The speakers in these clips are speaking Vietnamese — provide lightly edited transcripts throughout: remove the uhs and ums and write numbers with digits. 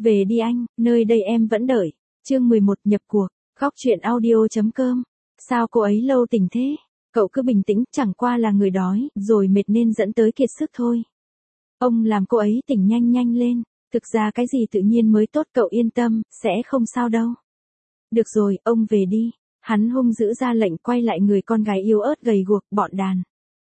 Về đi anh, nơi đây em vẫn đợi. Chương 11 nhập cuộc, góc truyện audio.com. Sao cô ấy lâu tỉnh thế? Cậu cứ bình tĩnh, chẳng qua là người đói, rồi mệt nên dẫn tới kiệt sức thôi. Ông làm cô ấy tỉnh nhanh nhanh lên. Thực ra cái gì tự nhiên mới tốt, cậu yên tâm, sẽ không sao đâu. Được rồi, ông về đi. Hắn hung dữ ra lệnh, quay lại người con gái yếu ớt gầy guộc, bọn đàn.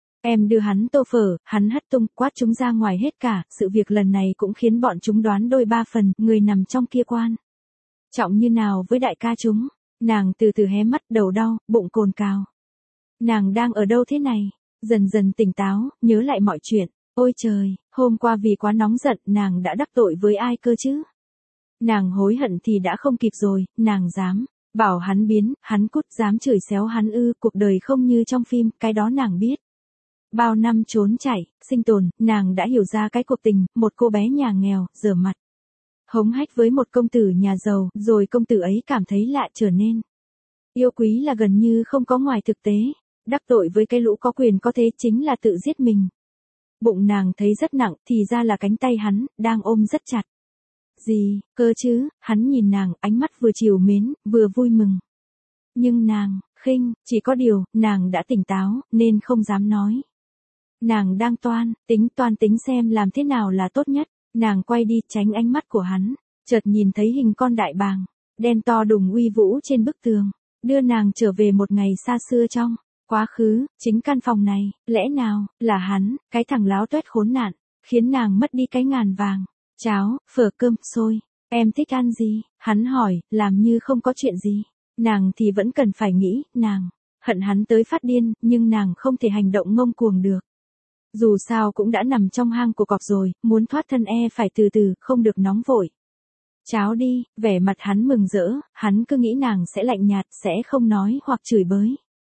Em đưa hắn tô phở, hắn hất tung, quát chúng ra ngoài hết cả, sự việc lần này cũng khiến bọn chúng đoán đôi ba phần, người nằm trong kia quan trọng như nào với đại ca chúng. Nàng từ từ hé mắt, đầu đau, bụng cồn cào. Nàng đang ở đâu thế này? Dần dần tỉnh táo, nhớ lại mọi chuyện. Ôi trời, hôm qua vì quá nóng giận, nàng đã đắc tội với ai cơ chứ? Nàng hối hận thì đã không kịp rồi, nàng dám bảo hắn biến, hắn cút, dám chửi xéo hắn ư? Cuộc đời không như trong phim, cái đó nàng biết. Bao năm trốn chạy, sinh tồn, nàng đã hiểu ra cái cuộc tình, một cô bé nhà nghèo, rửa mặt hống hách với một công tử nhà giàu, rồi công tử ấy cảm thấy lạ, trở nên yêu quý là gần như không có ngoài thực tế. Đắc tội với cái lũ có quyền có thế chính là tự giết mình. Bụng nàng thấy rất nặng, thì ra là cánh tay hắn đang ôm rất chặt. Gì, cơ chứ? Hắn nhìn nàng, ánh mắt vừa trìu mến, vừa vui mừng. Nhưng nàng khinh, chỉ có điều, nàng đã tỉnh táo, nên không dám nói. Nàng đang tính xem làm thế nào là tốt nhất. Nàng quay đi, tránh ánh mắt của hắn, chợt nhìn thấy hình con đại bàng đen to đùng uy vũ trên bức tường, đưa nàng trở về một ngày xa xưa trong quá khứ. Chính căn phòng này, lẽ nào là hắn, cái thằng láo tuét khốn nạn, khiến nàng mất đi cái ngàn vàng. Cháo, phở, cơm, xôi, em thích ăn gì? Hắn hỏi, làm như không có chuyện gì. Nàng thì vẫn cần phải nghĩ, nàng hận hắn tới phát điên, nhưng nàng không thể hành động ngông cuồng được. Dù sao cũng đã nằm trong hang của cọp rồi, muốn thoát thân phải từ từ, không được nóng vội. Cháo đi, vẻ mặt hắn mừng rỡ, hắn cứ nghĩ nàng sẽ lạnh nhạt, sẽ không nói hoặc chửi bới.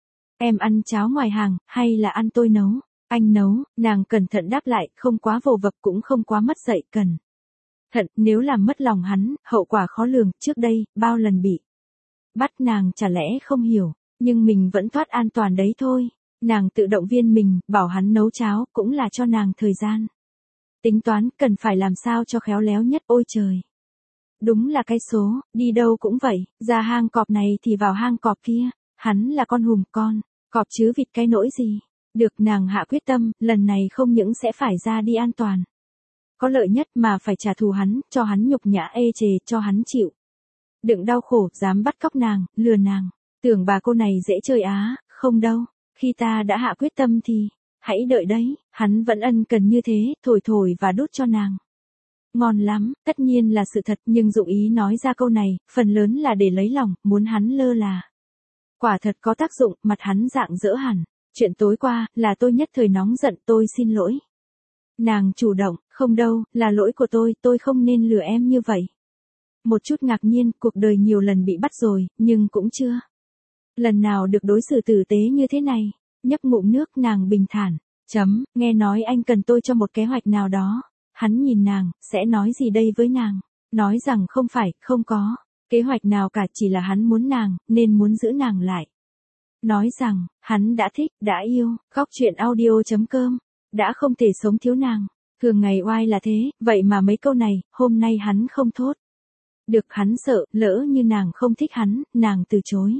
Em ăn cháo ngoài hàng, hay là ăn tôi nấu? Anh nấu, nàng cẩn thận đáp lại, không quá vồ vập cũng không quá mất dạy, cẩn thận, nếu làm mất lòng hắn, hậu quả khó lường. Trước đây, bao lần bị bắt nàng chả lẽ không hiểu, nhưng mình vẫn thoát an toàn đấy thôi. Nàng tự động viên mình, bảo hắn nấu cháo, cũng là cho nàng thời gian. Tính toán, cần phải làm sao cho khéo léo nhất. Ôi trời! Đúng là cái số, đi đâu cũng vậy, ra hang cọp này thì vào hang cọp kia. Hắn là con hùm con cọp chứ vịt cái nỗi gì. Được, nàng hạ quyết tâm, lần này không những sẽ phải ra đi an toàn, có lợi nhất, mà phải trả thù hắn, cho hắn nhục nhã ê chề, cho hắn chịu đựng đau khổ. Dám bắt cóc nàng, lừa nàng, tưởng bà cô này dễ chơi á? Không đâu. Khi ta đã hạ quyết tâm thì, hãy đợi đấy. Hắn vẫn ân cần như thế, thổi và đút cho nàng. Ngon lắm, tất nhiên là sự thật, nhưng dụng ý nói ra câu này, phần lớn là để lấy lòng, muốn hắn lơ là. Quả thật có tác dụng, mặt hắn rạng rỡ hẳn. Chuyện tối qua, là tôi nhất thời nóng giận, tôi xin lỗi. Nàng chủ động, không đâu, là lỗi của tôi không nên lừa em như vậy. Một chút ngạc nhiên, cuộc đời nhiều lần bị bắt rồi, nhưng cũng chưa lần nào được đối xử tử tế như thế này. Nhấp ngụm nước, nàng bình thản. Nghe nói anh cần tôi cho một kế hoạch nào đó. Hắn nhìn nàng, sẽ nói gì đây với nàng? Nói rằng không có kế hoạch nào cả, chỉ là hắn muốn nàng, nên muốn giữ nàng lại. Nói rằng, hắn đã thích, đã yêu, góc truyện audio.com, đã không thể sống thiếu nàng. Thường ngày oai là thế, vậy mà mấy câu này, hôm nay hắn không thốt được. Hắn sợ, lỡ như nàng không thích hắn, nàng từ chối.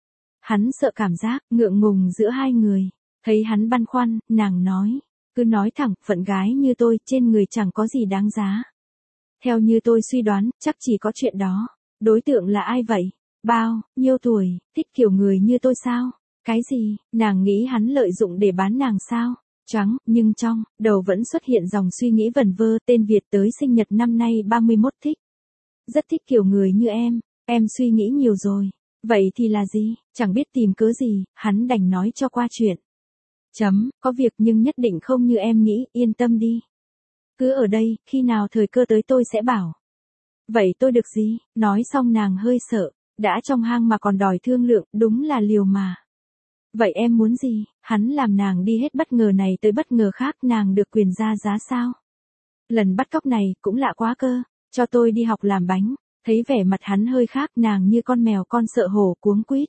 Hắn sợ cảm giác ngượng ngùng giữa hai người. Thấy hắn băn khoăn, nàng nói, cứ nói thẳng, phận gái như tôi, trên người chẳng có gì đáng giá. Theo như tôi suy đoán, chắc chỉ có chuyện đó. Đối tượng là ai vậy? Bao nhiêu tuổi? Thích kiểu người như tôi sao? Cái gì? Nàng nghĩ hắn lợi dụng để bán nàng sao? Choáng, nhưng trong đầu vẫn xuất hiện dòng suy nghĩ vẩn vơ. Tên Việt tới sinh nhật năm nay 31, thích. Rất thích kiểu người như em suy nghĩ nhiều rồi. Vậy thì là gì? Chẳng biết tìm cớ gì, hắn đành nói cho qua chuyện. Có việc nhưng nhất định không như em nghĩ, yên tâm đi. Cứ ở đây, khi nào thời cơ tới tôi sẽ bảo. Vậy tôi được gì? Nói xong nàng hơi sợ, đã trong hang mà còn đòi thương lượng, đúng là liều mà. Vậy em muốn gì? Hắn làm nàng đi hết bất ngờ này tới bất ngờ khác, nàng được quyền ra giá sao? Lần bắt cóc này, cũng lạ quá cơ, cho tôi đi học làm bánh. Thấy vẻ mặt hắn hơi khác, nàng như con mèo con sợ hổ cuống quýt.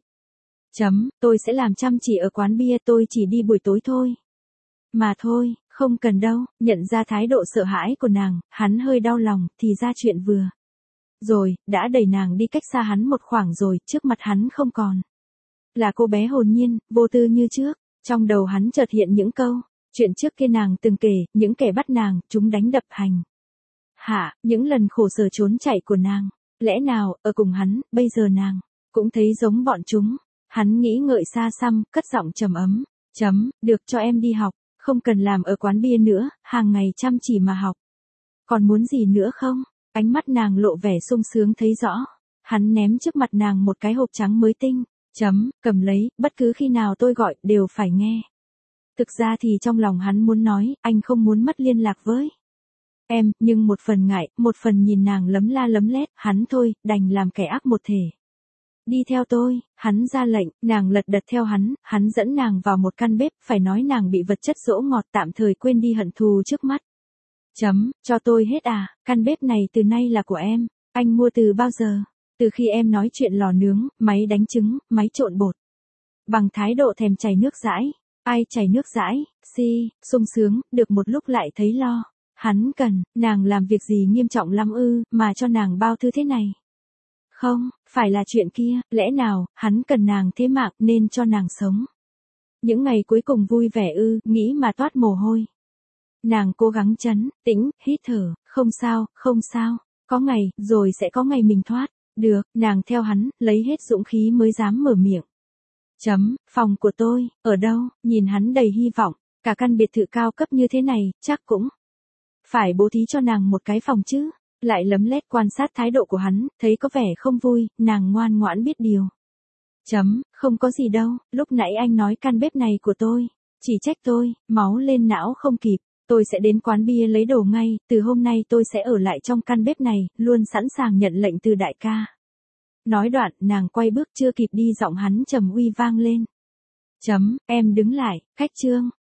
Tôi sẽ làm chăm chỉ ở quán bia, tôi chỉ đi buổi tối thôi. Mà thôi, không cần đâu. Nhận ra thái độ sợ hãi của nàng, hắn hơi đau lòng, thì ra chuyện vừa Rồi, đã đẩy nàng đi cách xa hắn một khoảng rồi, trước mặt hắn không còn là cô bé hồn nhiên, vô tư như trước. Trong đầu hắn chợt hiện những câu chuyện trước kia nàng từng kể, những kẻ bắt nàng, chúng đánh đập hành hạ, những lần khổ sở trốn chạy của nàng. Lẽ nào, ở cùng hắn, bây giờ nàng cũng thấy giống bọn chúng. Hắn nghĩ ngợi xa xăm, cất giọng trầm ấm. Được, cho em đi học, không cần làm ở quán bia nữa, hàng ngày chăm chỉ mà học. Còn muốn gì nữa không? Ánh mắt nàng lộ vẻ sung sướng thấy rõ. Hắn ném trước mặt nàng một cái hộp trắng mới tinh. Cầm lấy, bất cứ khi nào tôi gọi, đều phải nghe. Thực ra thì trong lòng hắn muốn nói, anh không muốn mất liên lạc với em, nhưng một phần ngại, một phần nhìn nàng lấm la lấm lét, hắn thôi, đành làm kẻ ác một thể. Đi theo tôi, hắn ra lệnh, nàng lật đật theo hắn dẫn nàng vào một căn bếp, phải nói nàng bị vật chất dỗ ngọt tạm thời quên đi hận thù trước mắt. Cho tôi hết à, căn bếp này từ nay là của em, anh mua từ bao giờ? Từ khi em nói chuyện lò nướng, máy đánh trứng, máy trộn bột. Bằng thái độ thèm chảy nước dãi. Ai chảy nước dãi, sung sướng, được một lúc lại thấy lo. Hắn cần, nàng làm việc gì nghiêm trọng lắm ư, mà cho nàng bao thứ thế này. Không, phải là chuyện kia, lẽ nào, hắn cần nàng thế mạng nên cho nàng sống. Những ngày cuối cùng vui vẻ ư, nghĩ mà toát mồ hôi. Nàng cố gắng trấn tĩnh, hít thở, không sao, có ngày, rồi sẽ có ngày mình thoát. Được, nàng theo hắn, lấy hết dũng khí mới dám mở miệng. Phòng của tôi, ở đâu, nhìn hắn đầy hy vọng, cả căn biệt thự cao cấp như thế này, chắc cũng phải bố thí cho nàng một cái phòng chứ. Lại lấm lét quan sát thái độ của hắn, thấy có vẻ không vui, nàng ngoan ngoãn biết điều. Không có gì đâu, lúc nãy anh nói căn bếp này của tôi, chỉ trách tôi, máu lên não không kịp, tôi sẽ đến quán bia lấy đồ ngay, từ hôm nay tôi sẽ ở lại trong căn bếp này, luôn sẵn sàng nhận lệnh từ đại ca. Nói đoạn, nàng quay bước chưa kịp đi giọng hắn trầm uy vang lên. Em đứng lại, khách trương,